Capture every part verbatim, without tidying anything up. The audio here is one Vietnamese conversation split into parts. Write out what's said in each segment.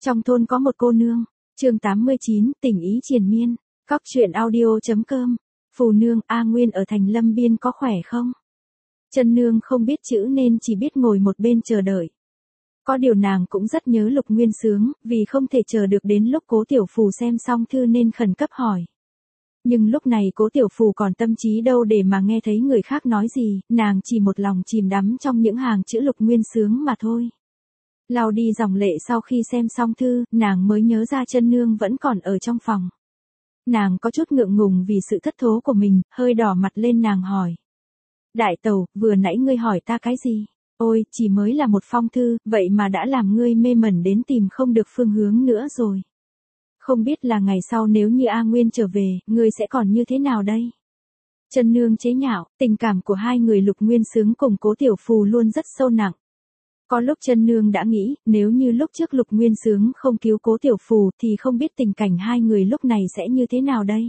Trong thôn có một cô nương. Chương tám mươi chín, tình ý triền miên. Cóc truyện audio.com. Phù nương, A Nguyên ở thành Lâm Biên có khỏe không? Chân nương không biết chữ nên chỉ biết ngồi một bên chờ đợi. Có điều nàng cũng rất nhớ Lục Nguyên Xướng, vì không thể chờ được đến lúc Cố Tiểu Phù xem xong thư nên khẩn cấp hỏi. Nhưng lúc này Cố Tiểu Phù còn tâm trí đâu để mà nghe thấy người khác nói gì, nàng chỉ một lòng chìm đắm trong những hàng chữ Lục Nguyên Xướng mà thôi. Lau đi dòng lệ sau khi xem xong thư, nàng mới nhớ ra chân nương vẫn còn ở trong phòng. Nàng có chút ngượng ngùng vì sự thất thố của mình, hơi đỏ mặt lên nàng hỏi. Đại tẩu, vừa nãy ngươi hỏi ta cái gì? Ôi, chỉ mới là một phong thư, vậy mà đã làm ngươi mê mẩn đến tìm không được phương hướng nữa rồi. Không biết là ngày sau nếu như A Nguyên trở về, ngươi sẽ còn như thế nào đây? Chân nương chế nhạo, tình cảm của hai người Lục Nguyên Xướng cùng Cố Tiểu Phù luôn rất sâu nặng. Có lúc chân nương đã nghĩ, nếu như lúc trước Lục Nguyên Xướng không cứu Cố Tiểu Phù thì không biết tình cảnh hai người lúc này sẽ như thế nào đây.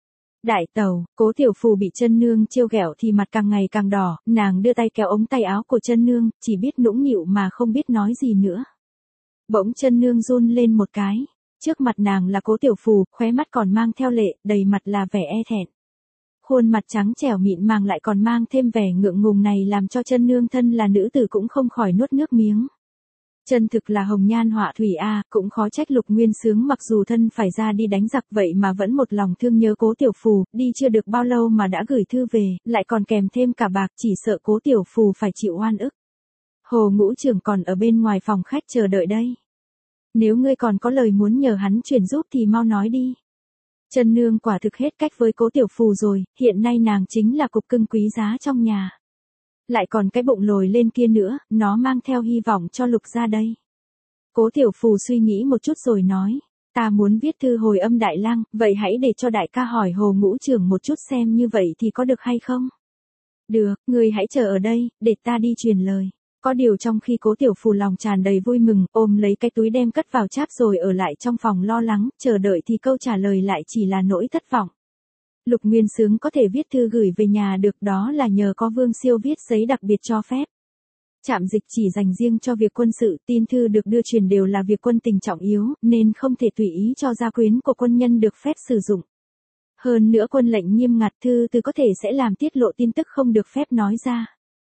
Đại tẩu, Cố Tiểu Phù bị chân nương trêu ghẹo thì mặt càng ngày càng đỏ, nàng đưa tay kéo ống tay áo của chân nương, chỉ biết nũng nịu mà không biết nói gì nữa. Bỗng chân nương run lên một cái, trước mặt nàng là Cố Tiểu Phù, khóe mắt còn mang theo lệ, đầy mặt là vẻ e thẹn. Khuôn mặt trắng trẻo mịn màng lại còn mang thêm vẻ ngượng ngùng này làm cho chân nương thân là nữ tử cũng không khỏi nuốt nước miếng. Chân thực là hồng nhan họa thủy a, cũng khó trách Lục Nguyên Xướng mặc dù thân phải ra đi đánh giặc vậy mà vẫn một lòng thương nhớ Cố Tiểu Phù, đi chưa được bao lâu mà đã gửi thư về, lại còn kèm thêm cả bạc, chỉ sợ Cố Tiểu Phù phải chịu oan ức. Hồ Ngũ Trưởng còn ở bên ngoài phòng khách chờ đợi đây. Nếu ngươi còn có lời muốn nhờ hắn truyền giúp thì mau nói đi. Chân nương quả thực hết cách với Cố Tiểu Phù rồi, hiện nay nàng chính là cục cưng quý giá trong nhà. Lại còn cái bụng lồi lên kia nữa, nó mang theo hy vọng cho Lục gia đây. Cố Tiểu Phù suy nghĩ một chút rồi nói, ta muốn viết thư hồi âm Đại Lang, vậy hãy để cho đại ca hỏi Hồ Ngũ Trưởng một chút xem như vậy thì có được hay không? Được, người hãy chờ ở đây, để ta đi truyền lời. Có điều trong khi Cố Tiểu Phù lòng tràn đầy vui mừng, ôm lấy cái túi đem cất vào cháp rồi ở lại trong phòng lo lắng, chờ đợi thì câu trả lời lại chỉ là nỗi thất vọng. Lục Nguyên Xướng có thể viết thư gửi về nhà được đó là nhờ có Vương Siêu viết giấy đặc biệt cho phép. Trạm dịch chỉ dành riêng cho việc quân sự, tin thư được đưa truyền đều là việc quân tình trọng yếu, nên không thể tùy ý cho gia quyến của quân nhân được phép sử dụng. Hơn nữa quân lệnh nghiêm ngặt, thư từ có thể sẽ làm tiết lộ tin tức không được phép nói ra.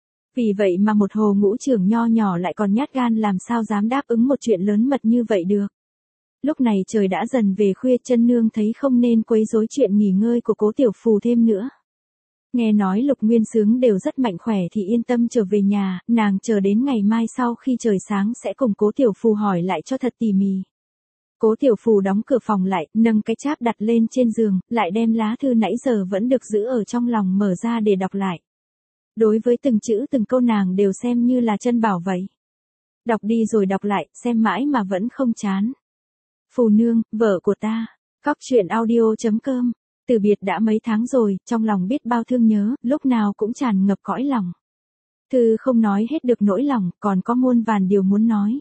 Vì vậy mà một Hồ Ngũ Trưởng nho nhỏ lại còn nhát gan làm sao dám đáp ứng một chuyện lớn mật như vậy được. Lúc này trời đã dần về khuya, chân nương thấy không nên quấy rối chuyện nghỉ ngơi của Cố Tiểu Phù thêm nữa. Nghe nói Lục Nguyên Xướng đều rất mạnh khỏe thì yên tâm trở về nhà, nàng chờ đến ngày mai sau khi trời sáng sẽ cùng Cố Tiểu Phù hỏi lại cho thật tỉ mỉ. Cố Tiểu Phù đóng cửa phòng lại, nâng cái cháp đặt lên trên giường, lại đem lá thư nãy giờ vẫn được giữ ở trong lòng mở ra để đọc lại. Đối với từng chữ từng câu nàng đều xem như là chân bảo vậy. Đọc đi rồi đọc lại, xem mãi mà vẫn không chán. Phù nương, vợ của ta. Cóc truyện audio.com. Từ biệt đã mấy tháng rồi, trong lòng biết bao thương nhớ, lúc nào cũng tràn ngập cõi lòng. Thư không nói hết được nỗi lòng, còn có muôn vàn điều muốn nói.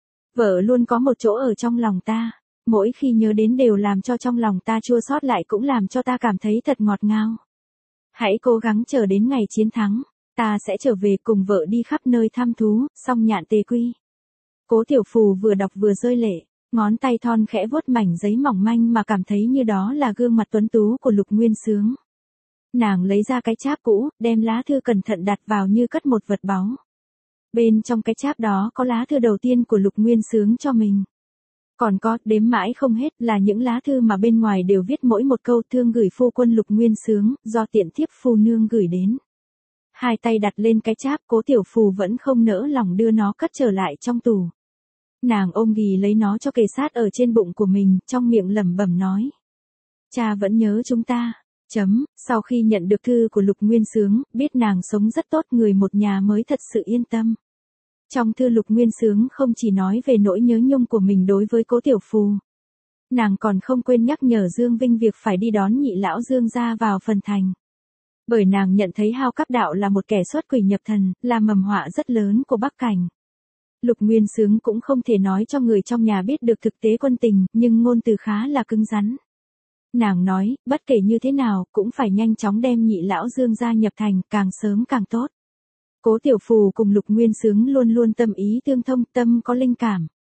Vợ luôn có một chỗ ở trong lòng ta, mỗi khi nhớ đến đều làm cho trong lòng ta chua xót lại cũng làm cho ta cảm thấy thật ngọt ngào. Hãy cố gắng chờ đến ngày chiến thắng, ta sẽ trở về cùng vợ đi khắp nơi thăm thú, song nhạn tề quy. Cố Tiểu Phù vừa đọc vừa rơi lệ, ngón tay thon khẽ vuốt mảnh giấy mỏng manh mà cảm thấy như đó là gương mặt tuấn tú của Lục Nguyên Xướng. Nàng lấy ra cái cháp cũ, đem lá thư cẩn thận đặt vào như cất một vật báu. Bên trong cái cháp đó có lá thư đầu tiên của Lục Nguyên Xướng cho mình. Còn có, đếm mãi không hết, là những lá thư mà bên ngoài đều viết mỗi một câu thương gửi phu quân Lục Nguyên Xướng, do tiện thiếp phu nương gửi đến. Hai tay đặt lên cái cháp, Cố Tiểu Phù vẫn không nỡ lòng đưa nó cất trở lại trong tủ. Nàng ôm ghì lấy nó cho kề sát ở trên bụng của mình, trong miệng lẩm bẩm nói. Cha vẫn nhớ chúng ta. Chấm, sau khi nhận được thư của Lục Nguyên Xướng, biết nàng sống rất tốt, người một nhà mới thật sự yên tâm. Trong thư Lục Nguyên Xướng không chỉ nói về nỗi nhớ nhung của mình đối với Cố Tiểu Phù. Nàng còn không quên nhắc nhở Dương Vinh việc phải đi đón nhị lão Dương gia vào phần thành. Bởi nàng nhận thấy Hao Cáp Đạo là một kẻ xuất quỷ nhập thần, là mầm họa rất lớn của Bắc Cảnh. Lục Nguyên Xướng cũng không thể nói cho người trong nhà biết được thực tế quân tình, nhưng ngôn từ khá là cứng rắn. Nàng nói, bất kể như thế nào, cũng phải nhanh chóng đem nhị lão Dương gia nhập thành, càng sớm càng tốt. Cố Tiểu Phù cùng Lục Nguyên Xướng luôn luôn tâm ý tương thông, tâm có linh cảm.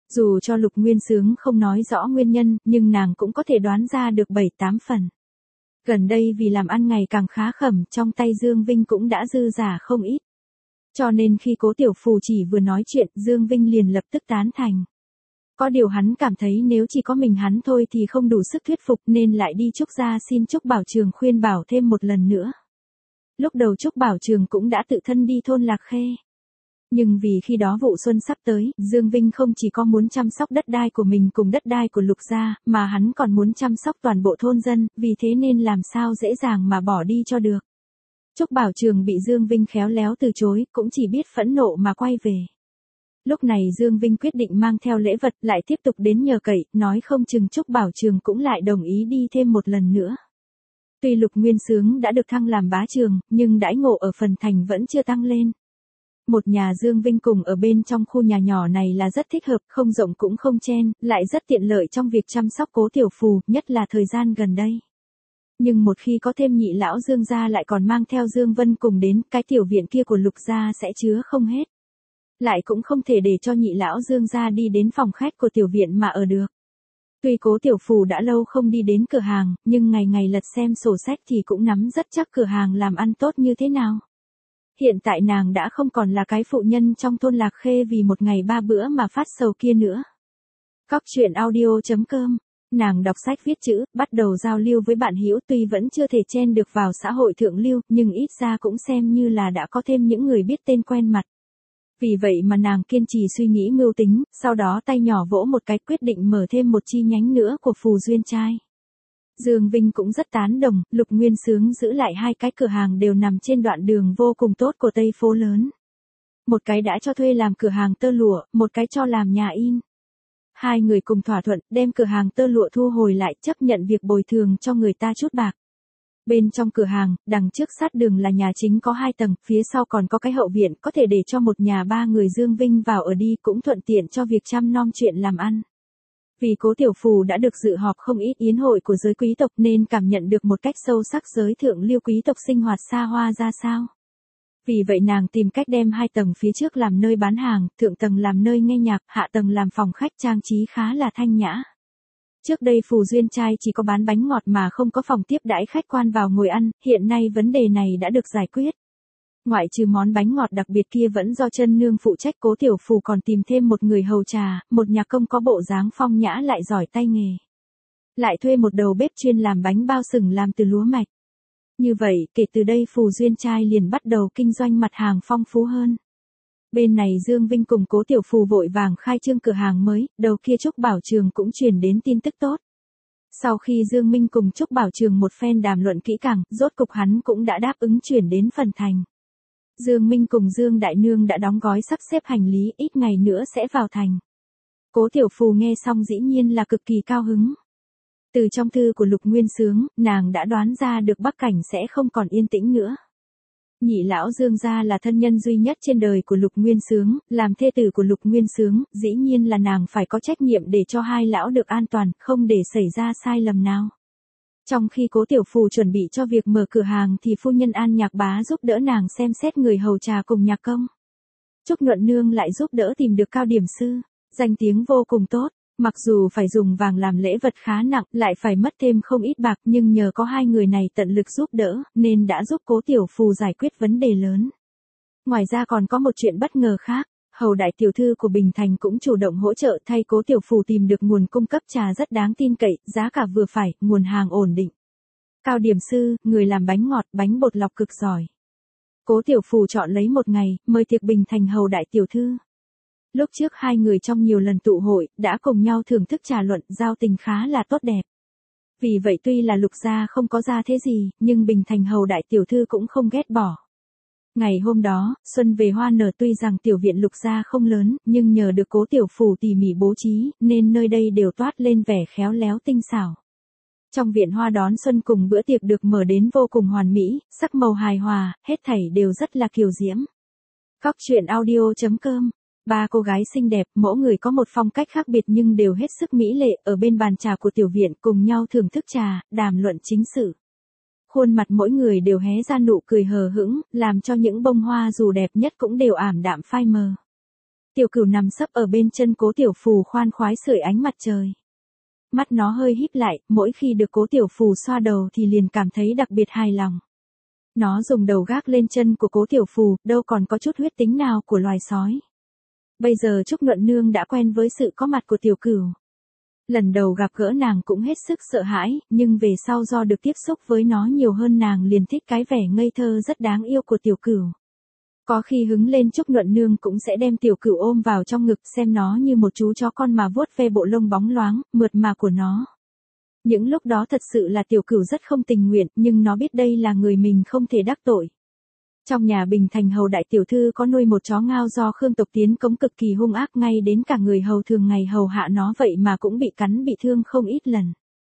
Dù cho Lục Nguyên Xướng không nói rõ nguyên nhân, nhưng nàng cũng có thể đoán ra được bảy tám phần. Gần đây vì làm ăn ngày càng khá khẩm, trong tay Dương Vinh cũng đã dư giả không ít. Cho nên khi Cố Tiểu Phù chỉ vừa nói chuyện, Dương Vinh liền lập tức tán thành. Có điều hắn cảm thấy nếu chỉ có mình hắn thôi thì không đủ sức thuyết phục nên lại đi Trúc gia xin Trúc Bảo Trường khuyên bảo thêm một lần nữa. Lúc đầu Trúc Bảo Trường cũng đã tự thân đi thôn Lạc Khê. Nhưng vì khi đó vụ xuân sắp tới, Dương Vinh không chỉ có muốn chăm sóc đất đai của mình cùng đất đai của Lục gia, mà hắn còn muốn chăm sóc toàn bộ thôn dân, vì thế nên làm sao dễ dàng mà bỏ đi cho được. Trúc Bảo Trường bị Dương Vinh khéo léo từ chối, cũng chỉ biết phẫn nộ mà quay về. Lúc này Dương Vinh quyết định mang theo lễ vật lại tiếp tục đến nhờ cậy, nói không chừng Trúc Bảo Trường cũng lại đồng ý đi thêm một lần nữa. Tuy Lục Nguyên Xướng đã được thăng làm bá trường, nhưng đãi ngộ ở phần thành vẫn chưa tăng lên. Một nhà Dương Vinh cùng ở bên trong khu nhà nhỏ này là rất thích hợp, không rộng cũng không chen, lại rất tiện lợi trong việc chăm sóc Cố Tiểu Phù, nhất là thời gian gần đây. Nhưng một khi có thêm nhị lão Dương gia lại còn mang theo Dương Vân cùng đến, cái tiểu viện kia của Lục gia sẽ chứa không hết. Lại cũng không thể để cho nhị lão Dương gia đi đến phòng khách của tiểu viện mà ở được. Tuy Cố Tiểu Phù đã lâu không đi đến cửa hàng, nhưng ngày ngày lật xem sổ sách thì cũng nắm rất chắc cửa hàng làm ăn tốt như thế nào. Hiện tại nàng đã không còn là cái phụ nhân trong thôn Lạc Khê vì một ngày ba bữa mà phát sầu kia nữa. Cóc truyện audio chấm com. Nàng đọc sách viết chữ, bắt đầu giao lưu với bạn hữu, tuy vẫn chưa thể chen được vào xã hội thượng lưu, nhưng ít ra cũng xem như là đã có thêm những người biết tên quen mặt. Vì vậy mà nàng kiên trì suy nghĩ mưu tính, sau đó tay nhỏ vỗ một cái quyết định mở thêm một chi nhánh nữa của Phù Duyên Trai. Dương Vinh cũng rất tán đồng, Lục Nguyên Xướng giữ lại hai cái cửa hàng đều nằm trên đoạn đường vô cùng tốt của Tây phố lớn. Một cái đã cho thuê làm cửa hàng tơ lụa, một cái cho làm nhà in. Hai người cùng thỏa thuận, đem cửa hàng tơ lụa thu hồi lại, chấp nhận việc bồi thường cho người ta chút bạc. Bên trong cửa hàng, đằng trước sát đường là nhà chính có hai tầng, phía sau còn có cái hậu viện, có thể để cho một nhà ba người Dương Vinh vào ở đi, cũng thuận tiện cho việc chăm nom chuyện làm ăn. Vì Cố Tiểu Phù đã được dự họp không ít yến hội của giới quý tộc nên cảm nhận được một cách sâu sắc giới thượng lưu quý tộc sinh hoạt xa hoa ra sao. Vì vậy nàng tìm cách đem hai tầng phía trước làm nơi bán hàng, thượng tầng làm nơi nghe nhạc, hạ tầng làm phòng khách trang trí khá là thanh nhã. Trước đây Phù Duyên Trai chỉ có bán bánh ngọt mà không có phòng tiếp đãi khách quan vào ngồi ăn, hiện nay vấn đề này đã được giải quyết. Ngoại trừ món bánh ngọt đặc biệt kia vẫn do chân nương phụ trách, Cố Tiểu Phù còn tìm thêm một người hầu trà, một nhạc công có bộ dáng phong nhã lại giỏi tay nghề. Lại thuê một đầu bếp chuyên làm bánh bao sừng làm từ lúa mạch. Như vậy, kể từ đây Phù Duyên Trai liền bắt đầu kinh doanh mặt hàng phong phú hơn. Bên này Dương Vinh cùng Cố Tiểu Phù vội vàng khai trương cửa hàng mới, đầu kia Trúc Bảo Trường cũng truyền đến tin tức tốt. Sau khi Dương Minh cùng Trúc Bảo Trường một phen đàm luận kỹ càng, rốt cục hắn cũng đã đáp ứng chuyển đến phần thành. Dương Minh cùng Dương Đại Nương đã đóng gói sắp xếp hành lý, ít ngày nữa sẽ vào thành. Cố Tiểu Phù nghe xong dĩ nhiên là cực kỳ cao hứng. Từ trong thư của Lục Nguyên Xướng, nàng đã đoán ra được Bắc Cảnh sẽ không còn yên tĩnh nữa. Nhị lão Dương gia là thân nhân duy nhất trên đời của Lục Nguyên Xướng, làm thê tử của Lục Nguyên Xướng, dĩ nhiên là nàng phải có trách nhiệm để cho hai lão được an toàn, không để xảy ra sai lầm nào. Trong khi Cố Tiểu Phù chuẩn bị cho việc mở cửa hàng thì phu nhân An Nhạc Bá giúp đỡ nàng xem xét người hầu trà cùng nhạc công. Trúc Nhuận Nương lại giúp đỡ tìm được cao điểm sư, danh tiếng vô cùng tốt. Mặc dù phải dùng vàng làm lễ vật khá nặng, lại phải mất thêm không ít bạc, nhưng nhờ có hai người này tận lực giúp đỡ, nên đã giúp Cố Tiểu Phù giải quyết vấn đề lớn. Ngoài ra còn có một chuyện bất ngờ khác, hầu đại tiểu thư của Bình Thành cũng chủ động hỗ trợ thay Cố Tiểu Phù tìm được nguồn cung cấp trà rất đáng tin cậy, giá cả vừa phải, nguồn hàng ổn định. Cao điểm sư, người làm bánh ngọt, bánh bột lọc cực giỏi. Cố Tiểu Phù chọn lấy một ngày, mời tiệc Bình Thành hầu đại tiểu thư. Lúc trước hai người trong nhiều lần tụ hội, đã cùng nhau thưởng thức trà luận, giao tình khá là tốt đẹp. Vì vậy tuy là Lục gia không có ra thế gì, nhưng Bình Thành hầu đại tiểu thư cũng không ghét bỏ. Ngày hôm đó, xuân về hoa nở, tuy rằng tiểu viện Lục gia không lớn, nhưng nhờ được Cố Tiểu Phù tỉ mỉ bố trí, nên nơi đây đều toát lên vẻ khéo léo tinh xảo. Trong viện hoa đón xuân cùng bữa tiệc được mở đến vô cùng hoàn mỹ, sắc màu hài hòa, hết thảy đều rất là kiều diễm. Cóc truyện audio chấm com. Ba cô gái xinh đẹp, mỗi người có một phong cách khác biệt nhưng đều hết sức mỹ lệ, ở bên bàn trà của tiểu viện cùng nhau thưởng thức trà, đàm luận chính sự. Khuôn mặt mỗi người đều hé ra nụ cười hờ hững, làm cho những bông hoa dù đẹp nhất cũng đều ảm đạm phai mờ. Tiểu Cửu nằm sấp ở bên chân Cố Tiểu Phù khoan khoái sưởi ánh mặt trời. Mắt nó hơi híp lại, mỗi khi được Cố Tiểu Phù xoa đầu thì liền cảm thấy đặc biệt hài lòng. Nó dùng đầu gác lên chân của Cố Tiểu Phù, đâu còn có chút huyết tính nào của loài sói. Bây giờ Trúc Nhuận Nương đã quen với sự có mặt của Tiểu Cửu. Lần đầu gặp gỡ nàng cũng hết sức sợ hãi, nhưng về sau do được tiếp xúc với nó nhiều hơn nàng liền thích cái vẻ ngây thơ rất đáng yêu của Tiểu Cửu. Có khi hứng lên Trúc Nhuận Nương cũng sẽ đem Tiểu Cửu ôm vào trong ngực xem nó như một chú chó con mà vuốt ve bộ lông bóng loáng, mượt mà của nó. Những lúc đó thật sự là Tiểu Cửu rất không tình nguyện, nhưng nó biết đây là người mình không thể đắc tội. Trong nhà Bình Thành hầu đại tiểu thư có nuôi một chó ngao do Khương Tộc tiến cống cực kỳ hung ác, ngay đến cả người hầu thường ngày hầu hạ nó vậy mà cũng bị cắn bị thương không ít lần.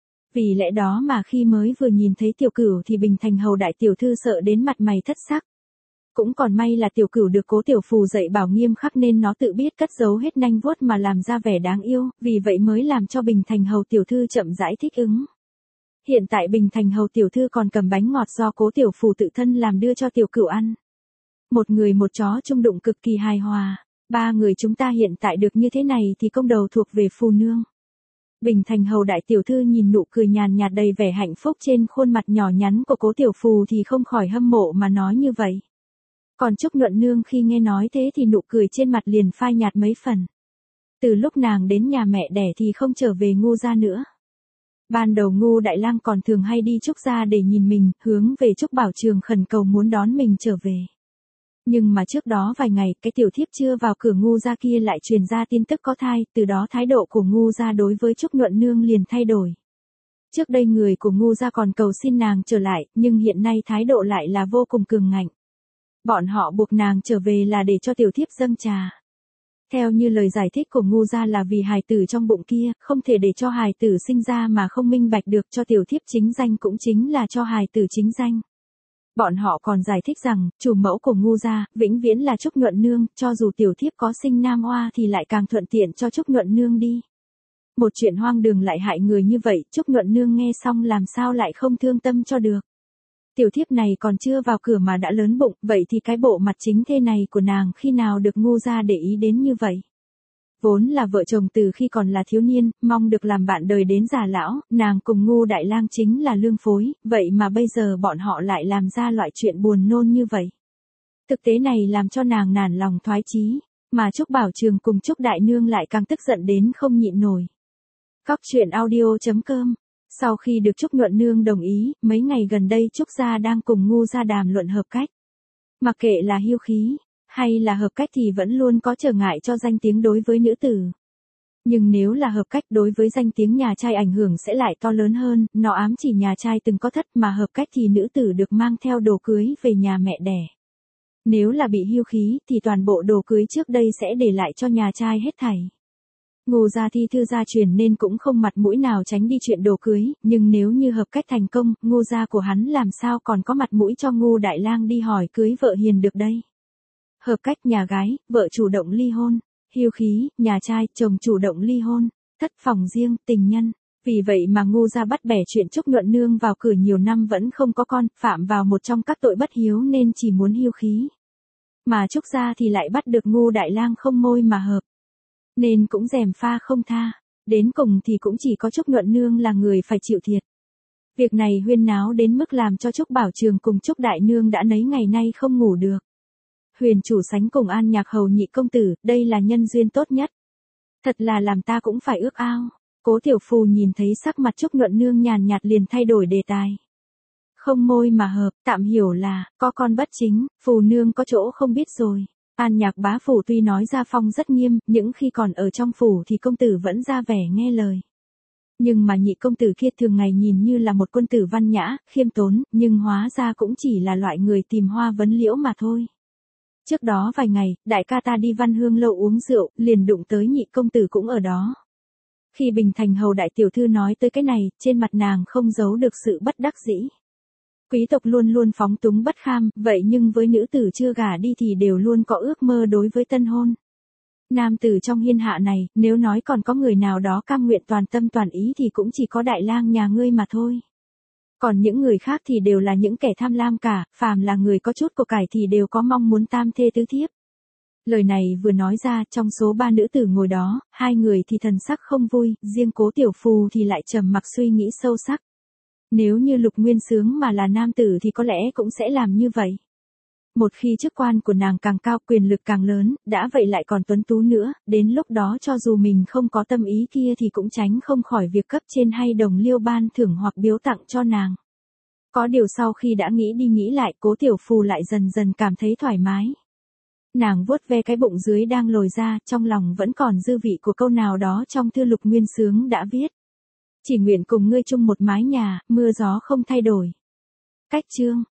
Vì lẽ đó mà khi mới vừa nhìn thấy Tiểu Cửu thì Bình Thành hầu đại tiểu thư sợ đến mặt mày thất sắc. Cũng còn may là Tiểu Cửu được Cố Tiểu Phù dạy bảo nghiêm khắc nên nó tự biết cất giấu hết nanh vuốt mà làm ra vẻ đáng yêu, vì vậy mới làm cho Bình Thành hầu tiểu thư chậm rãi thích ứng. Hiện tại Bình Thành hầu tiểu thư còn cầm bánh ngọt do Cố Tiểu Phù tự thân làm đưa cho Tiểu Cửu ăn. Một người một chó chung đụng cực kỳ hài hòa, ba người chúng ta hiện tại được như thế này thì công đầu thuộc về Phù nương. Bình Thành hầu đại tiểu thư nhìn nụ cười nhàn nhạt đầy vẻ hạnh phúc trên khuôn mặt nhỏ nhắn của Cố Tiểu Phù thì không khỏi hâm mộ mà nói như vậy. Còn Trúc Nhuận Nương khi nghe nói thế thì nụ cười trên mặt liền phai nhạt mấy phần. Từ lúc nàng đến nhà mẹ đẻ thì không trở về Ngô gia nữa. Ban đầu Ngô Đại Lang còn thường hay đi Trúc gia để nhìn mình, hướng về Trúc Bảo Trường khẩn cầu muốn đón mình trở về. Nhưng mà trước đó vài ngày, cái tiểu thiếp chưa vào cửa Ngô gia kia lại truyền ra tin tức có thai, từ đó thái độ của Ngô gia đối với Trúc Nhuận Nương liền thay đổi. Trước đây người của Ngô gia còn cầu xin nàng trở lại, nhưng hiện nay thái độ lại là vô cùng cường ngạnh. Bọn họ buộc nàng trở về là để cho tiểu thiếp dâng trà. Theo như lời giải thích của Ngô gia là vì hài tử trong bụng kia, không thể để cho hài tử sinh ra mà không minh bạch được, cho tiểu thiếp chính danh cũng chính là cho hài tử chính danh. Bọn họ còn giải thích rằng, chủ mẫu của Ngô gia, vĩnh viễn là Trúc Nhuận Nương, cho dù tiểu thiếp có sinh nam oa thì lại càng thuận tiện cho Trúc Nhuận Nương đi. Một chuyện hoang đường lại hại người như vậy, Trúc Nhuận Nương nghe xong làm sao lại không thương tâm cho được. Tiểu thiếp này còn chưa vào cửa mà đã lớn bụng, vậy thì cái bộ mặt chính thê này của nàng khi nào được Ngô gia để ý đến như vậy. Vốn là vợ chồng từ khi còn là thiếu niên, mong được làm bạn đời đến già lão, nàng cùng Ngô Đại Lang chính là lương phối, vậy mà bây giờ bọn họ lại làm ra loại chuyện buồn nôn như vậy. Thực tế này làm cho nàng nản lòng thoái chí, mà Trúc Bảo Trường cùng Trúc Đại Nương lại càng tức giận đến không nhịn nổi. Cóc truyện audio chấm com. Sau khi được Trúc Nhuận Nương đồng ý, mấy ngày gần đây Trúc gia đang cùng Ngô gia đàm luận hợp cách. Mặc kệ là hiếu khí, hay là hợp cách thì vẫn luôn có trở ngại cho danh tiếng đối với nữ tử. Nhưng nếu là hợp cách đối với danh tiếng nhà trai ảnh hưởng sẽ lại to lớn hơn, nó ám chỉ nhà trai từng có thất mà hợp cách thì nữ tử được mang theo đồ cưới về nhà mẹ đẻ. Nếu là bị hiếu khí thì toàn bộ đồ cưới trước đây sẽ để lại cho nhà trai hết thảy. Ngô gia thi thư gia truyền nên cũng không mặt mũi nào tránh đi chuyện đồ cưới, nhưng nếu như hợp cách thành công, Ngô gia của hắn làm sao còn có mặt mũi cho Ngô Đại Lang đi hỏi cưới vợ hiền được đây. Hợp cách nhà gái, vợ chủ động ly hôn, hiếu khí, nhà trai, chồng chủ động ly hôn, thất phòng riêng, tình nhân. Vì vậy mà Ngô gia bắt bẻ chuyện Trúc Nhuận Nương vào cửa nhiều năm vẫn không có con, phạm vào một trong các tội bất hiếu nên chỉ muốn hiếu khí. Mà Trúc gia thì lại bắt được Ngô Đại Lang không môi mà hợp. Nên cũng gièm pha không tha, đến cùng thì cũng chỉ có Trúc Nhuận Nương là người phải chịu thiệt. Việc này huyên náo đến mức làm cho Trúc Bảo Trường cùng Trúc Đại Nương đã nấy ngày nay không ngủ được. Huyền chủ sánh cùng An Nhạc hầu nhị công tử, đây là nhân duyên tốt nhất. Thật là làm ta cũng phải ước ao. Cố Tiểu Phù nhìn thấy sắc mặt Trúc Nhuận Nương nhàn nhạt liền thay đổi đề tài. Không môi mà hợp, tạm hiểu là, có con bất chính, Phù nương có chỗ không biết rồi. An Nhạc bá phủ tuy nói gia phong rất nghiêm, những khi còn ở trong phủ thì công tử vẫn ra vẻ nghe lời. Nhưng mà nhị công tử kia thường ngày nhìn như là một quân tử văn nhã, khiêm tốn, nhưng hóa ra cũng chỉ là loại người tìm hoa vấn liễu mà thôi. Trước đó vài ngày, đại ca ta đi Văn Hương lâu uống rượu, liền đụng tới nhị công tử cũng ở đó. Khi Bình Thành hầu đại tiểu thư nói tới cái này, trên mặt nàng không giấu được sự bất đắc dĩ. Quý tộc luôn luôn phóng túng bất kham, vậy nhưng với nữ tử chưa gả đi thì đều luôn có ước mơ đối với tân hôn. Nam tử trong hiên hạ này, nếu nói còn có người nào đó cam nguyện toàn tâm toàn ý thì cũng chỉ có Đại Lang nhà ngươi mà thôi. Còn những người khác thì đều là những kẻ tham lam cả, phàm là người có chút của cải thì đều có mong muốn tam thê tứ thiếp. Lời này vừa nói ra, trong số ba nữ tử ngồi đó, hai người thì thần sắc không vui, riêng Cố Tiểu Phù thì lại trầm mặc suy nghĩ sâu sắc. Nếu như Lục Nguyên Xướng mà là nam tử thì có lẽ cũng sẽ làm như vậy. Một khi chức quan của nàng càng cao, quyền lực càng lớn, đã vậy lại còn tuấn tú nữa, đến lúc đó cho dù mình không có tâm ý kia thì cũng tránh không khỏi việc cấp trên hay đồng liêu ban thưởng hoặc biếu tặng cho nàng. Có điều sau khi đã nghĩ đi nghĩ lại, Cố Tiểu Phù lại dần dần cảm thấy thoải mái. Nàng vuốt ve cái bụng dưới đang lồi ra, trong lòng vẫn còn dư vị của câu nào đó trong thư Lục Nguyên Xướng đã viết. Chỉ nguyện cùng ngươi chung một mái nhà, mưa gió không thay đổi. Cách chương